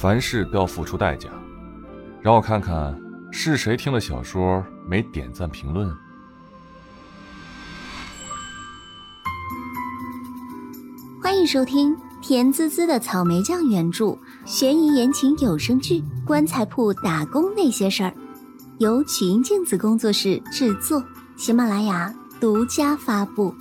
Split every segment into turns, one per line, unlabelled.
凡事都要付出代价。让我看看是谁听了小说没点赞评论。
欢迎收听甜滋滋的草莓酱原著悬疑言情有声剧《棺材铺打工那些事儿》，由曲音镜子工作室制作，喜马拉雅独家发布。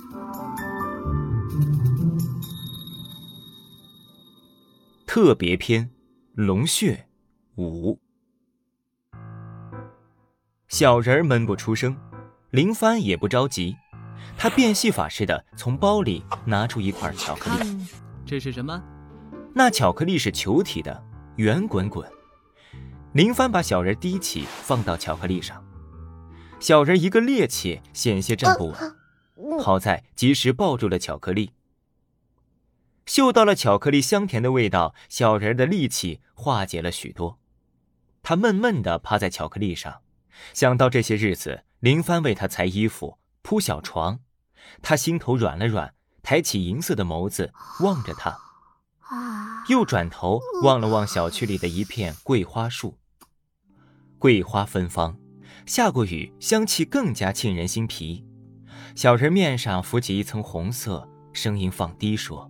特别篇龙血5。小人儿闷不出声，林帆也不着急，他变戏法似的从包里拿出一块巧克力。
这是什么？
那巧克力是球体的，圆滚滚。林帆把小人提起放到巧克力上，小人一个趔趄，险些站不稳，好在及时抱住了巧克力。嗅到了巧克力香甜的味道，小人的力气化解了许多。他闷闷地趴在巧克力上，想到这些日子林帆为他裁衣服铺小床，他心头软了软，抬起银色的眸子望着他，又转头望了望小区里的一片桂花树。桂花芬芳，下过雨，香气更加沁人心脾。小人面上浮起一层红色，声音放低说：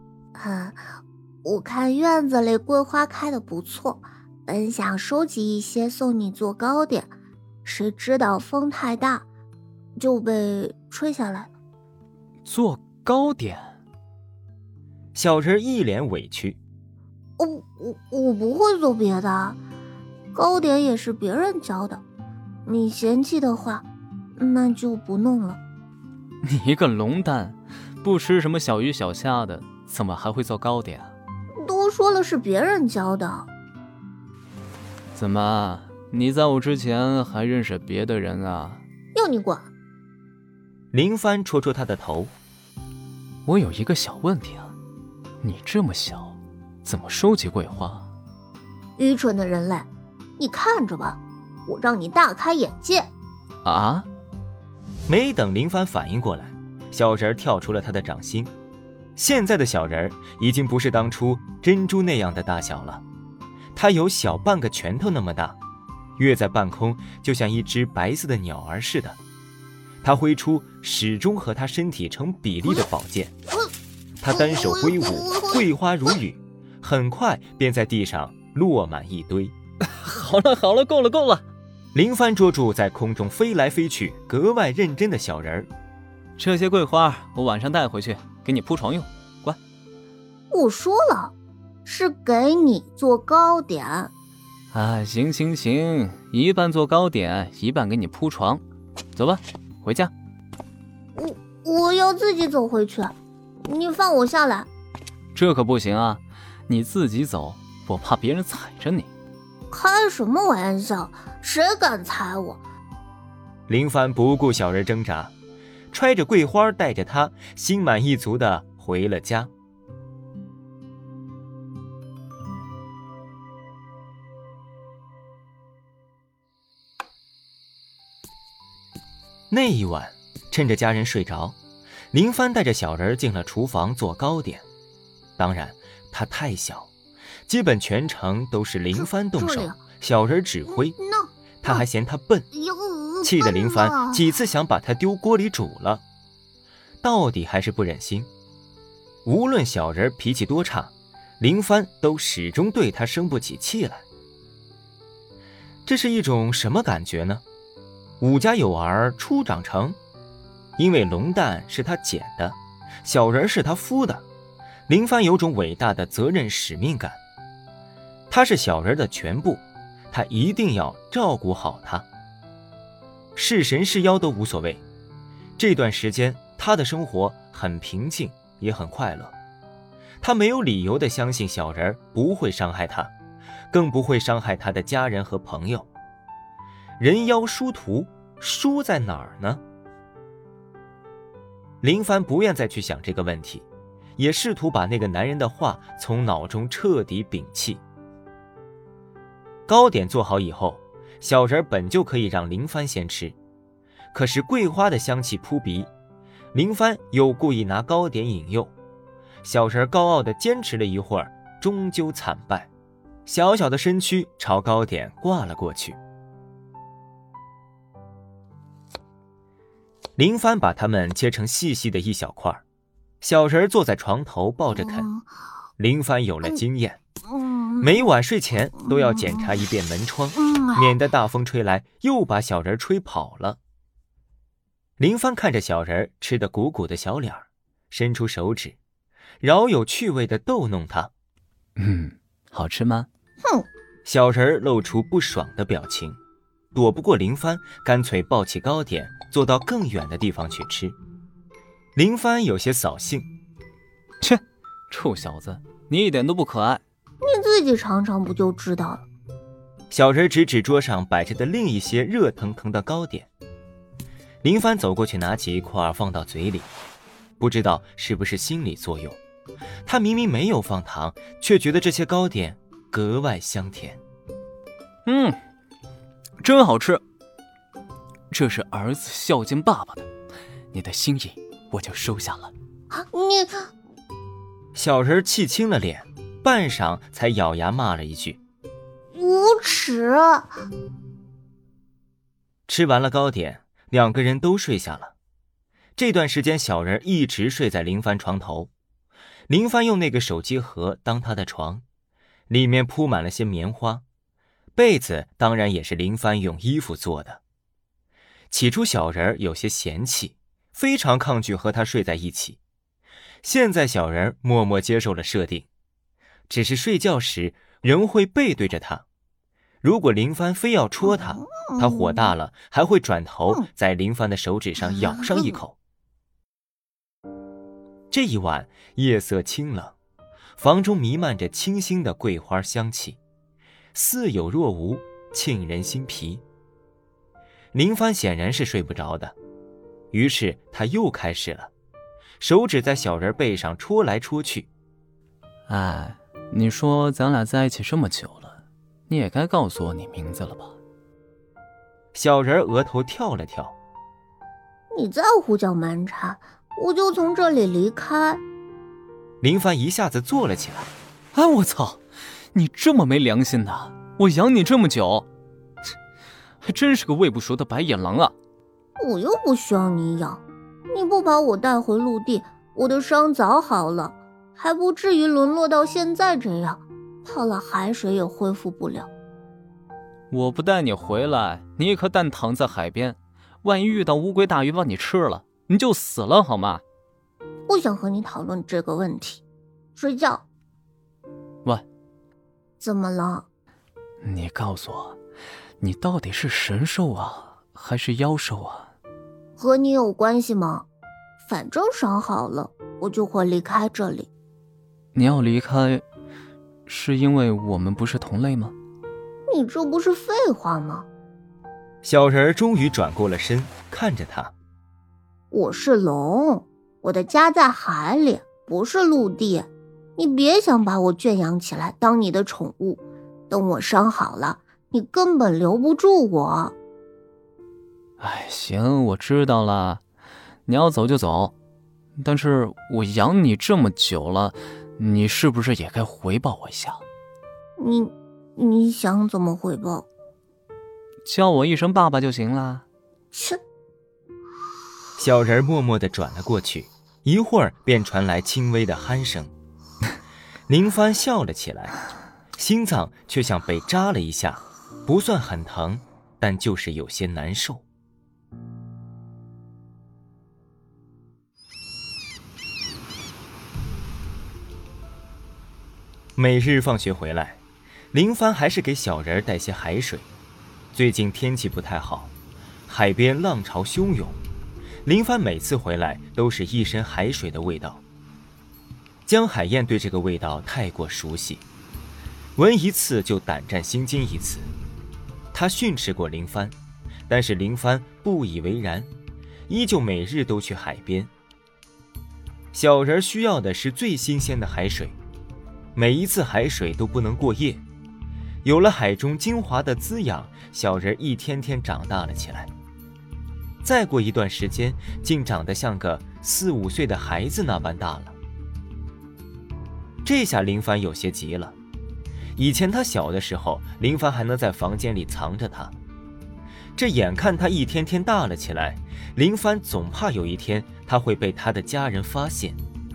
我看院子里桂花开得不错，本想收集一些送你做糕点，谁知道风太大，就被吹下来了。
做糕点？
小人一脸委屈。
我不会做别的，糕点也是别人教的，你嫌弃的话，那就不弄了。
你一个龙蛋，不吃什么小鱼小虾的，怎么还会做糕点？
都说了是别人教的。
怎么，你在我之前还认识别的人啊？
要你管。
林帆戳戳他的头。
我有一个小问题啊，你这么小，怎么收集桂花？
愚蠢的人类，你看着吧，我让你大开眼界。
啊？
没等林帆反应过来，小人跳出了他的掌心。现在的小人已经不是当初珍珠那样的大小了，它有小半个拳头那么大，跃在半空就像一只白色的鸟儿似的。他挥出始终和他身体成比例的宝剑，他单手挥舞，桂花如雨，很快便在地上落满一堆。
好了，够了。
林帆捉住在空中飞来飞去格外认真的小人儿。
这些桂花我晚上带回去给你铺床用，乖。
我说了，是给你做糕点。
啊，行，一半做糕点，一半给你铺床。走吧，回家。
我要自己走回去，你放我下来。
这可不行啊，你自己走，我怕别人踩着你。
开什么玩笑，谁敢踩我？
林帆不顾小人挣扎，揣着桂花带着他心满意足地回了家。那一晚，趁着家人睡着，林帆带着小人进了厨房做糕点。当然他太小，基本全程都是林帆动手，小人指挥。他还嫌他笨，气得林帆几次想把他丢锅里煮了，到底还是不忍心。无论小人脾气多差，林帆都始终对他生不起气来。这是一种什么感觉呢？吾家有儿初长成，因为龙蛋是他捡的，小人是他孵的，林帆有种伟大的责任使命感。他是小人的全部，他一定要照顾好他。是神是妖都无所谓，这段时间他的生活很平静，也很快乐。他没有理由地相信小人不会伤害他，更不会伤害他的家人和朋友。人妖殊途，输在哪儿呢？林帆不愿再去想这个问题，也试图把那个男人的话从脑中彻底摒弃。糕点做好以后，小人本就可以让林帆先吃，可是桂花的香气扑鼻，林帆又故意拿糕点引诱，小人高傲地坚持了一会儿，终究惨败。 小小的身躯朝糕点挂了过去。林帆把它们切成细细的一小块，小人坐在床头抱着啃。林帆有了经验，每晚睡前都要检查一遍门窗，免得大风吹来又把小人吹跑了。林帆看着小人吃得鼓鼓的小脸，伸出手指，饶有趣味地逗弄他。
好吃吗？
哼！
小人露出不爽的表情，躲不过林帆，干脆抱起糕点坐到更远的地方去吃。林帆有些扫兴，
切，臭小子，你一点都不可爱。
你自己尝尝不就知道了。
小人指指桌上摆着的另一些热腾腾的糕点。林帆走过去拿起一块放到嘴里，不知道是不是心理作用，他明明没有放糖，却觉得这些糕点格外香甜。
真好吃。这是儿子孝敬爸爸的，你的心意我就收下了。
你……
小人气青了脸，半晌才咬牙骂了一句：
无耻！
吃完了糕点，两个人都睡下了。这段时间小人一直睡在林帆床头，林帆用那个手机盒当他的床，里面铺满了些棉花，被子当然也是林帆用衣服做的。起初小人有些嫌弃，非常抗拒和他睡在一起，现在小人默默接受了设定，只是睡觉时人会背对着他，如果林帆非要戳他，他火大了还会转头在林帆的手指上咬上一口。这一晚夜色清冷，房中弥漫着清新的桂花香气，似有若无，沁人心脾。林帆显然是睡不着的，于是他又开始了，手指在小人背上戳来戳去。
你说咱俩在一起这么久了，你也该告诉我你名字了吧？
小人额头跳了跳。
你再胡搅蛮缠，我就从这里离开。
林帆一下子坐了起来。
我操，你这么没良心的，我养你这么久，还真是个喂不熟的白眼狼啊！
我又不需要你养，你不把我带回陆地，我的伤早好了，还不至于沦落到现在这样，泡了海水也恢复不了。
我不带你回来，你一颗蛋躺在海边，万一遇到乌龟大鱼把你吃了，你就死了好吗？
不想和你讨论这个问题，睡觉。
喂，
怎么了？
你告诉我，你到底是神兽啊，还是妖兽啊？
和你有关系吗？反正伤好了，我就会离开这里。
你要离开，是因为我们不是同类吗？
你这不是废话吗？
小人终于转过了身，看着他。
我是龙，我的家在海里，不是陆地。你别想把我圈养起来当你的宠物，等我伤好了，你根本留不住我。
行，我知道了，你要走就走，但是我养你这么久了，你是不是也该回报我一下？
你想怎么回报？
叫我一声爸爸就行了。
切！
小人默默地转了过去，一会儿便传来轻微的鼾声。林帆笑了起来，心脏却像被扎了一下，不算很疼，但就是有些难受。每日放学回来，林帆还是给小人带些海水。最近天气不太好，海边浪潮汹涌，林帆每次回来都是一身海水的味道。江海燕对这个味道太过熟悉，闻一次就胆战心惊一次。他训斥过林帆，但是林帆不以为然，依旧每日都去海边。小人需要的是最新鲜的海水，每一次海水都不能过夜。有了海中精华的滋养，小人一天天长大了起来。再过一段时间，竟长得像个4、5岁的孩子那般大了。这下林帆有些急了， 以前他小的时候，林帆还能在房间里藏着他。这眼看他一天天大了起来，林帆总怕有一天他会被他的家人发现。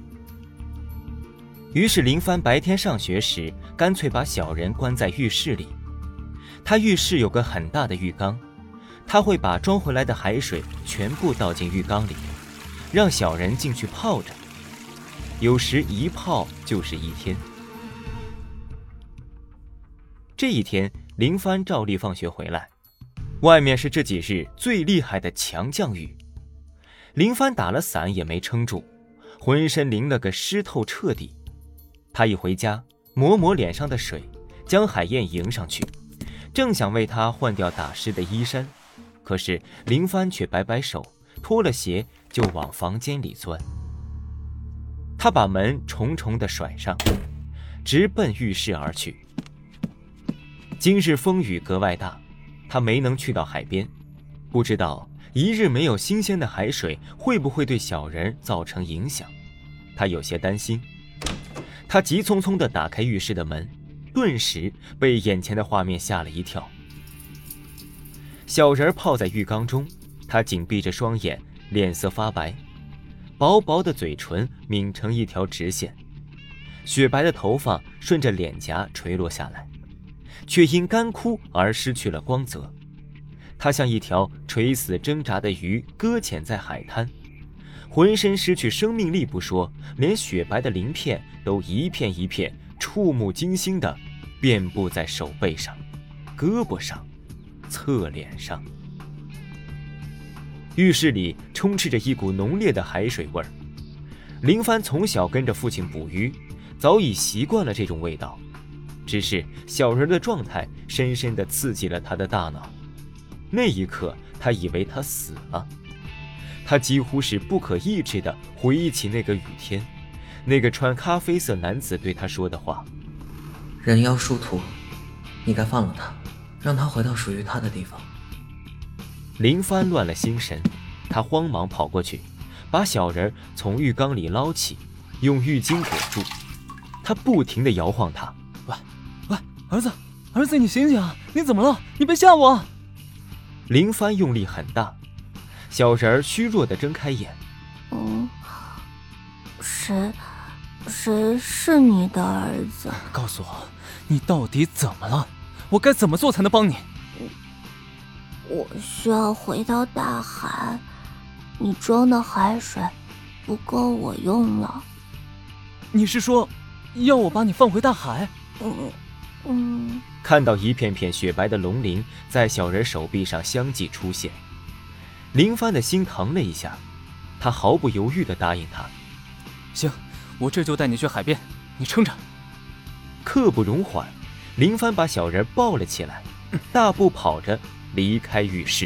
于是林帆白天上学时，干脆把小人关在浴室里。他浴室有个很大的浴缸，他会把装回来的海水全部倒进浴缸里，让小人进去泡着，有时一泡就是一天。这一天，林帆照例放学回来，外面是这几日最厉害的强降雨。林帆打了伞也没撑住，浑身淋了个湿透彻底。他一回家，抹脸上的水，将海燕迎上去，正想为他换掉打湿的衣衫，可是林帆却摆摆手，脱了鞋就往房间里钻。他把门重重地甩上，直奔浴室而去。今日风雨格外大，他没能去到海边，不知道一日没有新鲜的海水会不会对小人造成影响，他有些担心。他急匆匆地打开浴室的门，顿时被眼前的画面吓了一跳。小人泡在浴缸中，他紧闭着双眼，脸色发白，薄薄的嘴唇抿成一条直线，雪白的头发顺着脸颊垂落下来，却因干枯而失去了光泽。他像一条垂死挣扎的鱼，搁浅在海滩，浑身失去生命力不说，连雪白的鳞片都一片一片触目惊心地遍布在手背上、胳膊上、侧脸上。浴室里充斥着一股浓烈的海水味儿。林帆从小跟着父亲捕鱼，早已习惯了这种味道，只是小人的状态深深地刺激了他的大脑。那一刻，他以为他死了。他几乎是不可抑制地回忆起那个雨天，那个穿咖啡色男子对他说的话：
人妖殊途，你该放了他，让他回到属于他的地方。
林帆乱了心神，他慌忙跑过去，把小人从浴缸里捞起，用浴巾裹住。他不停地摇晃他：
喂，儿子，你醒醒啊！你怎么了？你别吓我！
林帆用力很大，小人虚弱地睁开眼。
谁是你的儿子？
告诉我，你到底怎么了？我该怎么做才能帮你？
我需要回到大海，你装的海水不够我用了。
你是说，要我把你放回大海？
看到一片片雪白的龙鳞在小人手臂上相继出现，林帆的心疼了一下，他毫不犹豫地答应他：
行，我这就带你去海边，你撑着。
刻不容缓，林帆把小人抱了起来，大步跑着离开浴室。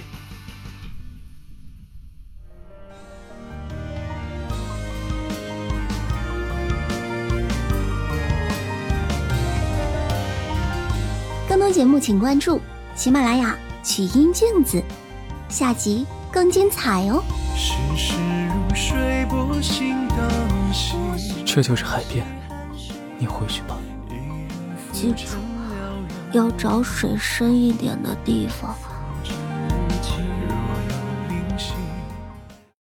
更多节目请关注喜马拉雅曲音镜子，下集更精彩哦。
这就是海边，你回去吧。
记住，要找水深一点的地方。